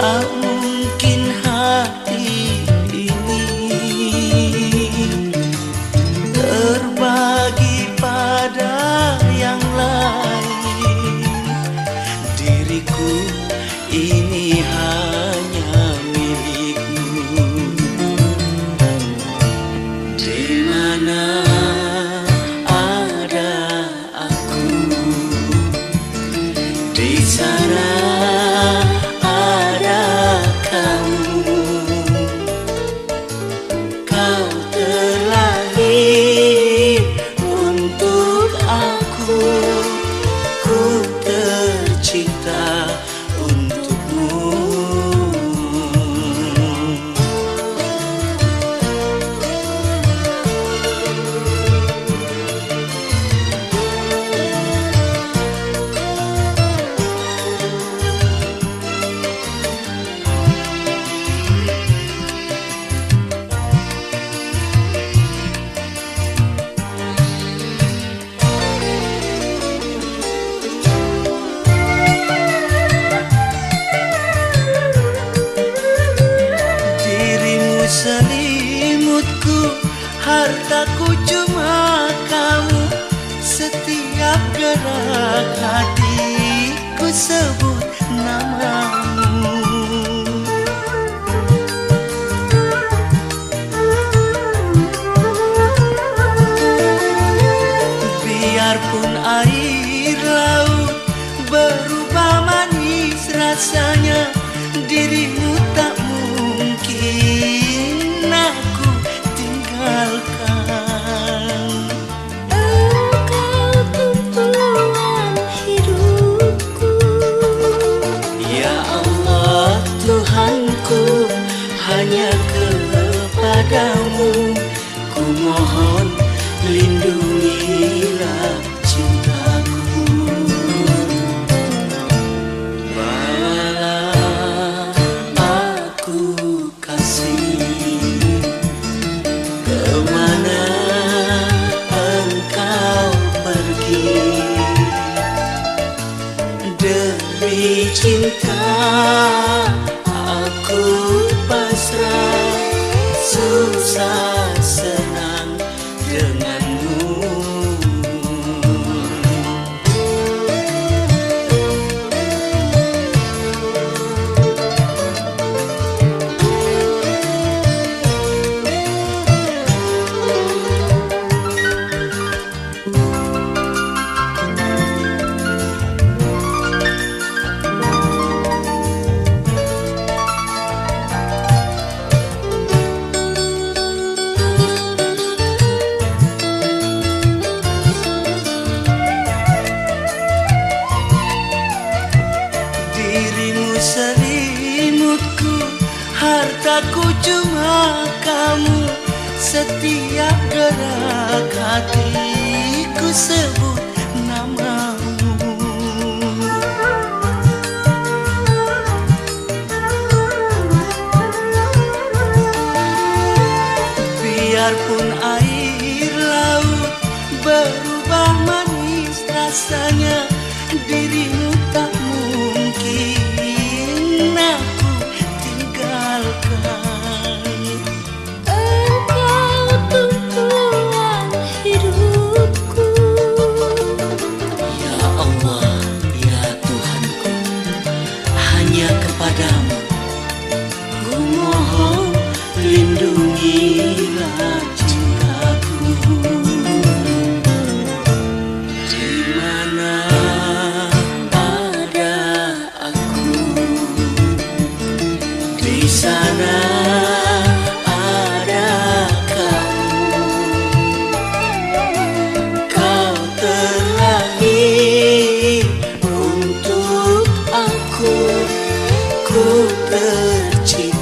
Tak mungkin hati ini terbagi pada yang lain. Diriku ini hanya milikmu. Di mana ada aku, di sana ada kamu. Kau terlahir untuk aku, ku tercipta untukmu. Selimutku, hartaku cuma kamu. Setiap gerak hatiku sebut namamu. Biarpun air laut berubah manis rasanya, dirimu tak mungkin aku tinggalkan. Engkau tumpuan hidupku, Ya Allah Tuhanku, hanya kepadamu ku mohon, lindungilah cintaku. Bawalah aku kasih kemana engkau pergi. Demi cinta aku pasrah, susah senang denganmu. Dirimu selimutku, hartaku cuma kamu. Setiap gerak hatiku sebut namamu. Biarpun air laut berubah manis rasanya, dirimu tak mungkin aku tinggalkan. engkau tumpuan hidupku, Ya Allah, ya Tuhanku, hanya kepadamu ku mohon, lindungilah cintaku. Di mana ada aku, di sana ada kamu. Kau terlahir untuk aku, ku tercipta